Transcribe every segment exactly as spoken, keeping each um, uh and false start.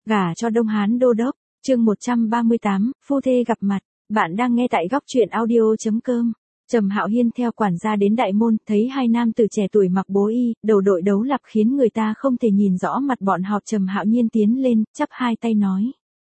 Gả cho Đông Hán đô đốc, chương một trăm ba mươi tám, phu thê gặp mặt. Bạn đang nghe tại góc truyện audio chấm com. Trầm Hạo Hiên theo quản gia đến đại môn, thấy hai nam tử trẻ tuổi mặc bố y, đầu đội đấu lạp khiến người ta không thể nhìn rõ mặt bọn họ. Trầm Hạo Nhiên tiến lên, chắp hai tay nói: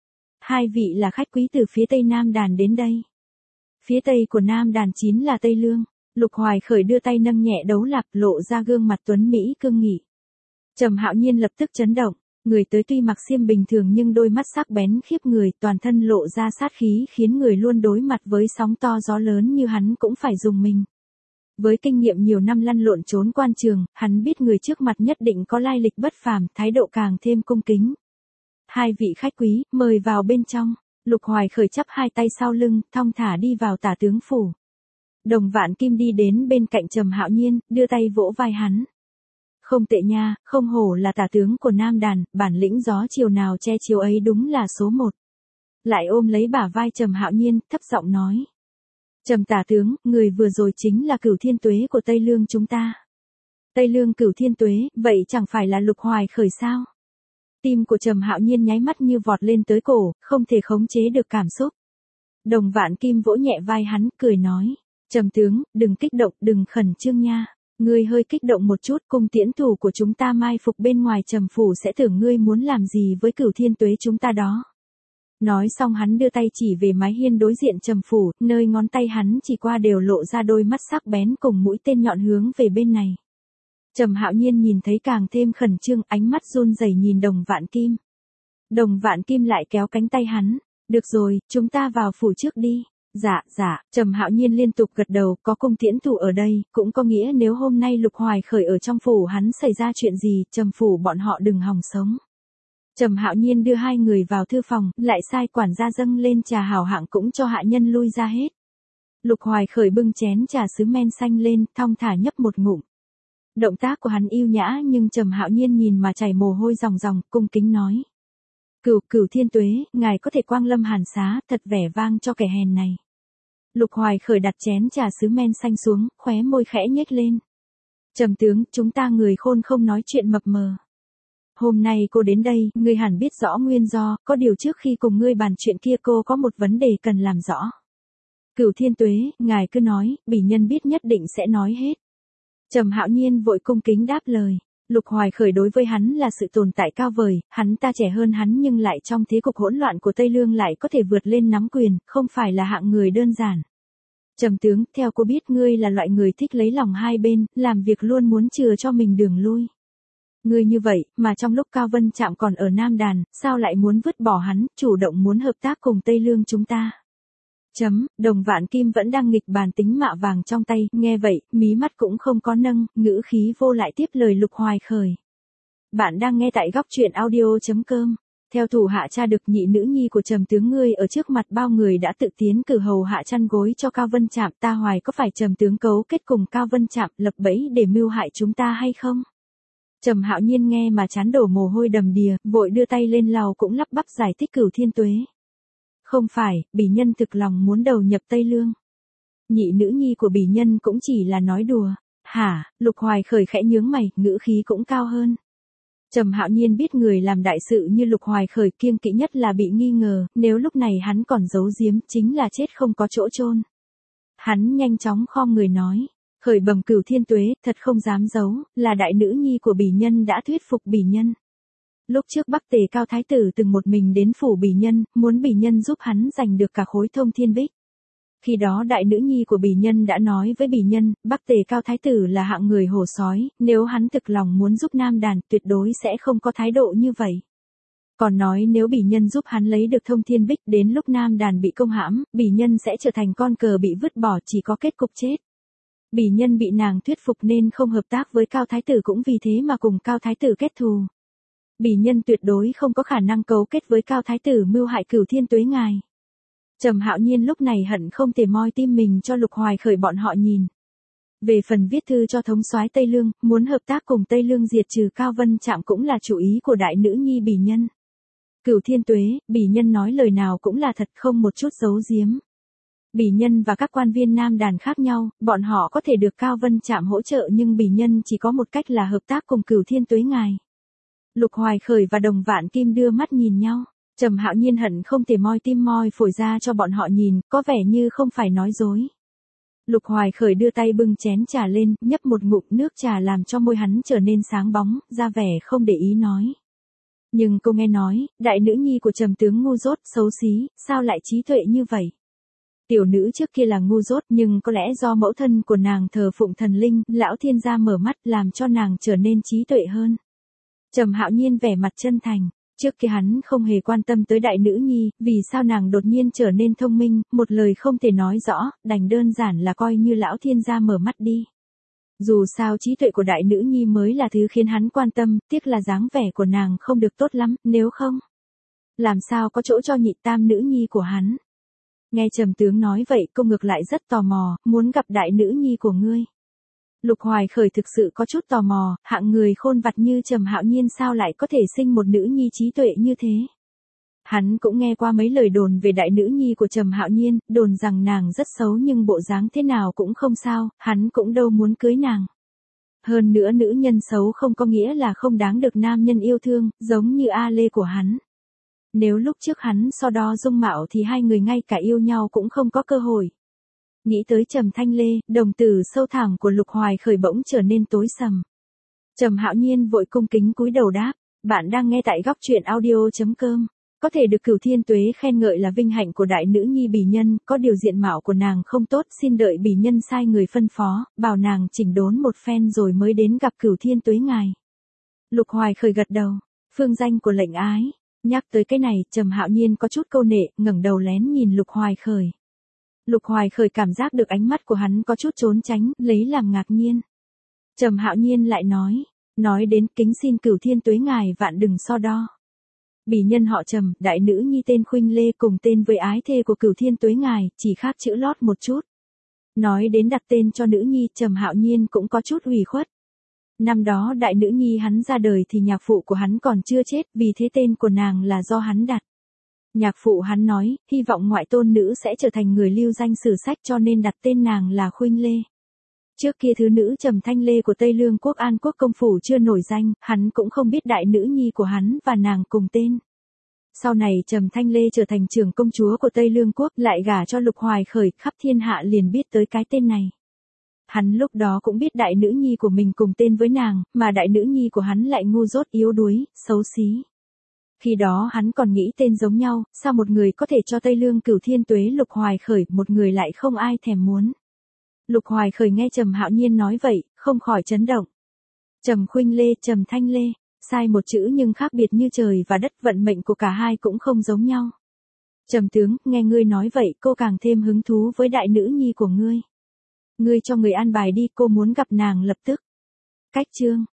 hai vị là khách quý từ phía tây Nam Đàn đến đây. Phía tây của Nam Đàn chính là Tây Lương. Lục Hoài Khởi đưa tay nâng nhẹ đấu lạp, lộ ra gương mặt tuấn mỹ cương nghị. Trầm Hạo Nhiên lập tức chấn động. Người tới tuy mặc xiêm bình thường nhưng đôi mắt sắc bén khiếp người, toàn thân lộ ra sát khí khiến người luôn đối mặt với sóng to gió lớn như hắn cũng phải rùng mình. Với kinh nghiệm nhiều năm lăn lộn trốn quan trường, hắn biết người trước mặt nhất định có lai lịch bất phàm, thái độ càng thêm cung kính. Hai vị khách quý, mời vào bên trong. Lục Hoài Khởi chắp hai tay sau lưng, thong thả đi vào tả tướng phủ. Đồng Vạn Kim đi đến bên cạnh Trầm Hạo Nhiên, đưa tay vỗ vai hắn. Không tệ nha, không hổ là tả tướng của Nam Đàn, bản lĩnh gió chiều nào che chiều ấy đúng là số một. Lại ôm lấy bả vai Trầm Hạo Nhiên, thấp giọng nói: Trầm tả tướng, người vừa rồi chính là Cửu Thiên Tuế của Tây Lương chúng ta. Tây Lương Cửu Thiên Tuế, vậy chẳng phải là Lục Hoài Khởi sao? Tim của Trầm Hạo Nhiên nháy mắt như vọt lên tới cổ, không thể khống chế được cảm xúc. Đồng Vạn Kim vỗ nhẹ vai hắn, cười nói: Trầm tướng, đừng kích động, đừng khẩn trương nha. Ngươi hơi kích động một chút, cung tiễn thủ của chúng ta mai phục bên ngoài Trầm phủ sẽ tưởng ngươi muốn làm gì với Cửu Thiên Tuế chúng ta đó. Nói xong hắn đưa tay chỉ về mái hiên đối diện Trầm phủ, nơi ngón tay hắn chỉ qua đều lộ ra đôi mắt sắc bén cùng mũi tên nhọn hướng về bên này. Trầm Hạo Nhiên nhìn thấy càng thêm khẩn trương, ánh mắt run rẩy nhìn Đồng Vạn Kim. Đồng Vạn Kim lại kéo cánh tay hắn: được rồi, chúng ta vào phủ trước đi. Dạ, dạ, Trầm Hạo Nhiên liên tục gật đầu, có cung tiễn thủ ở đây, cũng có nghĩa nếu hôm nay Lục Hoài Khởi ở trong phủ hắn xảy ra chuyện gì, Trầm phủ bọn họ đừng hòng sống. Trầm Hạo Nhiên đưa hai người vào thư phòng, lại sai quản gia dâng lên trà hảo hạng cũng cho hạ nhân lui ra hết. Lục Hoài Khởi bưng chén trà sứ men xanh lên, thong thả nhấp một ngụm. Động tác của hắn yêu nhã nhưng Trầm Hạo Nhiên nhìn mà chảy mồ hôi ròng ròng, cung kính nói: Cửu Cửu Thiên Tuế, ngài có thể quang lâm hàn xá, thật vẻ vang cho kẻ hèn này. Lục Hoài Khởi đặt chén trà sứ men xanh xuống, khóe môi khẽ nhếch lên. Trầm tướng, chúng ta người khôn không nói chuyện mập mờ. Hôm nay cô đến đây, ngươi hẳn biết rõ nguyên do, có điều trước khi cùng ngươi bàn chuyện kia cô có một vấn đề cần làm rõ. Cửu Thiên Tuế, ngài cứ nói, bỉ nhân biết nhất định sẽ nói hết. Trầm Hạo Nhiên vội cung kính đáp lời. Lục Hoài Khởi đối với hắn là sự tồn tại cao vời, hắn ta trẻ hơn hắn nhưng lại trong thế cục hỗn loạn của Tây Lương lại có thể vượt lên nắm quyền, không phải là hạng người đơn giản. Trầm tướng, theo cô biết ngươi là loại người thích lấy lòng hai bên, làm việc luôn muốn chừa cho mình đường lui. Ngươi như vậy, mà trong lúc Cao Vân Trạm còn ở Nam Đàn, sao lại muốn vứt bỏ hắn, chủ động muốn hợp tác cùng Tây Lương chúng ta? Chấm, Đồng Vạn Kim vẫn đang nghịch bàn tính mạ vàng trong tay, nghe vậy, mí mắt cũng không có nâng, ngữ khí vô lại tiếp lời Lục Hoài Khởi. Bạn đang nghe tại góc truyện audio chấm com. Theo thủ hạ tra được nhị nữ nhi của Trầm tướng ngươi ở trước mặt bao người đã tự tiến cử hầu hạ chăn gối cho Cao Vân Trạm, ta hoài có phải Trầm tướng cấu kết cùng Cao Vân Trạm lập bẫy để mưu hại chúng ta hay không? Trầm Hạo Nhiên nghe mà chán đổ mồ hôi đầm đìa, vội đưa tay lên lau cũng lắp bắp giải thích Cửu Thiên Tuế. Không phải, bỉ nhân thực lòng muốn đầu nhập Tây Lương. Nhị nữ nhi của bỉ nhân cũng chỉ là nói đùa. Hả? Lục Hoài Khởi khẽ nhướng mày, ngữ khí cũng cao hơn. Trầm Hạo Nhiên biết người làm đại sự như Lục Hoài Khởi kiêng kỵ nhất là bị nghi ngờ, nếu lúc này hắn còn giấu giếm, chính là chết không có chỗ chôn. Hắn nhanh chóng khom người nói: Khởi bẩm Cửu Thiên Tuế, thật không dám giấu, là đại nữ nhi của bỉ nhân đã thuyết phục bỉ nhân. Lúc trước Bắc Tề Cao Thái tử từng một mình đến phủ bỉ nhân, muốn bỉ nhân giúp hắn giành được cả khối Thông Thiên Bích. Khi đó đại nữ nhi của bỉ nhân đã nói với bỉ nhân, Bắc Tề Cao Thái tử là hạng người hổ sói, nếu hắn thực lòng muốn giúp Nam Đàn, tuyệt đối sẽ không có thái độ như vậy. Còn nói nếu bỉ nhân giúp hắn lấy được Thông Thiên Bích, đến lúc Nam Đàn bị công hãm, bỉ nhân sẽ trở thành con cờ bị vứt bỏ, chỉ có kết cục chết. Bỉ nhân bị nàng thuyết phục nên không hợp tác với Cao Thái tử, cũng vì thế mà cùng Cao Thái tử kết thù. Bỉ nhân tuyệt đối không có khả năng cấu kết với Cao Thái tử mưu hại Cửu Thiên Tuế ngài. Trầm Hạo Nhiên lúc này hận không thể moi tim mình cho Lục Hoài Khởi bọn họ nhìn. Về phần viết thư cho thống soái Tây Lương, muốn hợp tác cùng Tây Lương diệt trừ Cao Vân Trạm cũng là chủ ý của đại nữ nhi bỉ nhân. Cửu Thiên Tuế, bỉ nhân nói lời nào cũng là thật, không một chút giấu giếm. Bỉ nhân và các quan viên Nam Đàn khác nhau, bọn họ có thể được Cao Vân Trạm hỗ trợ nhưng bỉ nhân chỉ có một cách là hợp tác cùng Cửu Thiên Tuế ngài. Lục Hoài Khởi và Đồng Vạn Kim đưa mắt nhìn nhau. Trầm Hạo Nhiên hận không thể moi tim moi phổi ra cho bọn họ nhìn, có vẻ như không phải nói dối. Lục Hoài Khởi đưa tay bưng chén trà lên, nhấp một ngụm nước trà làm cho môi hắn trở nên sáng bóng, ra vẻ không để ý nói. Nhưng cô nghe nói, đại nữ nhi của Trầm tướng ngu dốt, xấu xí, sao lại trí tuệ như vậy? Tiểu nữ trước kia là ngu dốt nhưng có lẽ do mẫu thân của nàng thờ phụng thần linh, lão thiên gia mở mắt làm cho nàng trở nên trí tuệ hơn. Trầm Hạo Nhiên vẻ mặt chân thành. Trước kia hắn không hề quan tâm tới đại nữ nhi, vì sao nàng đột nhiên trở nên thông minh, một lời không thể nói rõ, đành đơn giản là coi như lão thiên gia mở mắt đi. Dù sao trí tuệ của đại nữ nhi mới là thứ khiến hắn quan tâm, tiếc là dáng vẻ của nàng không được tốt lắm, nếu không, làm sao có chỗ cho nhị tam nữ nhi của hắn. Nghe Trầm tướng nói vậy, cô ngược lại rất tò mò, muốn gặp đại nữ nhi của ngươi. Lục Hoài Khởi thực sự có chút tò mò, hạng người khôn vặt như Trầm Hạo Nhiên sao lại có thể sinh một nữ nhi trí tuệ như thế. Hắn cũng nghe qua mấy lời đồn về đại nữ nhi của Trầm Hạo Nhiên, đồn rằng nàng rất xấu nhưng bộ dáng thế nào cũng không sao, hắn cũng đâu muốn cưới nàng. Hơn nữa nữ nhân xấu không có nghĩa là không đáng được nam nhân yêu thương, giống như A Lê của hắn. Nếu lúc trước hắn so đo dung mạo thì hai người ngay cả yêu nhau cũng không có cơ hội. Nghĩ tới Trầm Thanh Lê, đồng tử sâu thẳm của Lục Hoài Khởi bỗng trở nên tối sầm. Trầm Hạo Nhiên vội cung kính cúi đầu đáp, bạn đang nghe tại góc truyện audio chấm com. Có thể được Cửu Thiên Tuế khen ngợi là vinh hạnh của đại nữ nhi bỉ nhân, có điều diện mạo của nàng không tốt, xin đợi bỉ nhân sai người phân phó, bảo nàng chỉnh đốn một phen rồi mới đến gặp Cửu Thiên Tuế ngài. Lục Hoài Khởi gật đầu, phương danh của lệnh ái. Nhắc tới cái này, Trầm Hạo Nhiên có chút câu nệ, ngẩng đầu lén nhìn Lục Hoài Khởi. Lục Hoài Khởi cảm giác được ánh mắt của hắn có chút trốn tránh, lấy làm ngạc nhiên. Trầm Hạo Nhiên lại nói, nói đến kính xin Cửu Thiên Tuế ngài vạn đừng so đo. Bỉ nhân họ Trầm, đại nữ nhi tên Khuynh Lê cùng tên với ái thê của Cửu Thiên Tuế ngài, chỉ khác chữ lót một chút. Nói đến đặt tên cho nữ nhi, Trầm Hạo Nhiên cũng có chút ủy khuất. Năm đó đại nữ nhi hắn ra đời thì nhạc phụ của hắn còn chưa chết, vì thế tên của nàng là do hắn đặt. Nhạc phụ hắn nói, hy vọng ngoại tôn nữ sẽ trở thành người lưu danh sử sách cho nên đặt tên nàng là Khuynh Lê. Trước kia thứ nữ Trầm Thanh Lê của Tây Lương quốc An Quốc công phủ chưa nổi danh, hắn cũng không biết đại nữ nhi của hắn và nàng cùng tên. Sau này Trầm Thanh Lê trở thành trưởng công chúa của Tây Lương quốc, lại gả cho Lục Hoài Khởi, khắp thiên hạ liền biết tới cái tên này. Hắn lúc đó cũng biết đại nữ nhi của mình cùng tên với nàng, mà đại nữ nhi của hắn lại ngu dốt yếu đuối, xấu xí. Khi đó hắn còn nghĩ tên giống nhau, sao một người có thể cho Tây Lương Cửu Thiên Tuế Lục Hoài Khởi, một người lại không ai thèm muốn. Lục Hoài Khởi nghe Trầm Hạo Nhiên nói vậy, không khỏi chấn động. Trầm Khuynh Lê, Trầm Thanh Lê, sai một chữ nhưng khác biệt như trời và đất, vận mệnh của cả hai cũng không giống nhau. Trầm tướng, nghe ngươi nói vậy, cô càng thêm hứng thú với đại nữ nhi của ngươi. Ngươi cho người an bài đi, cô muốn gặp nàng lập tức. Cách chương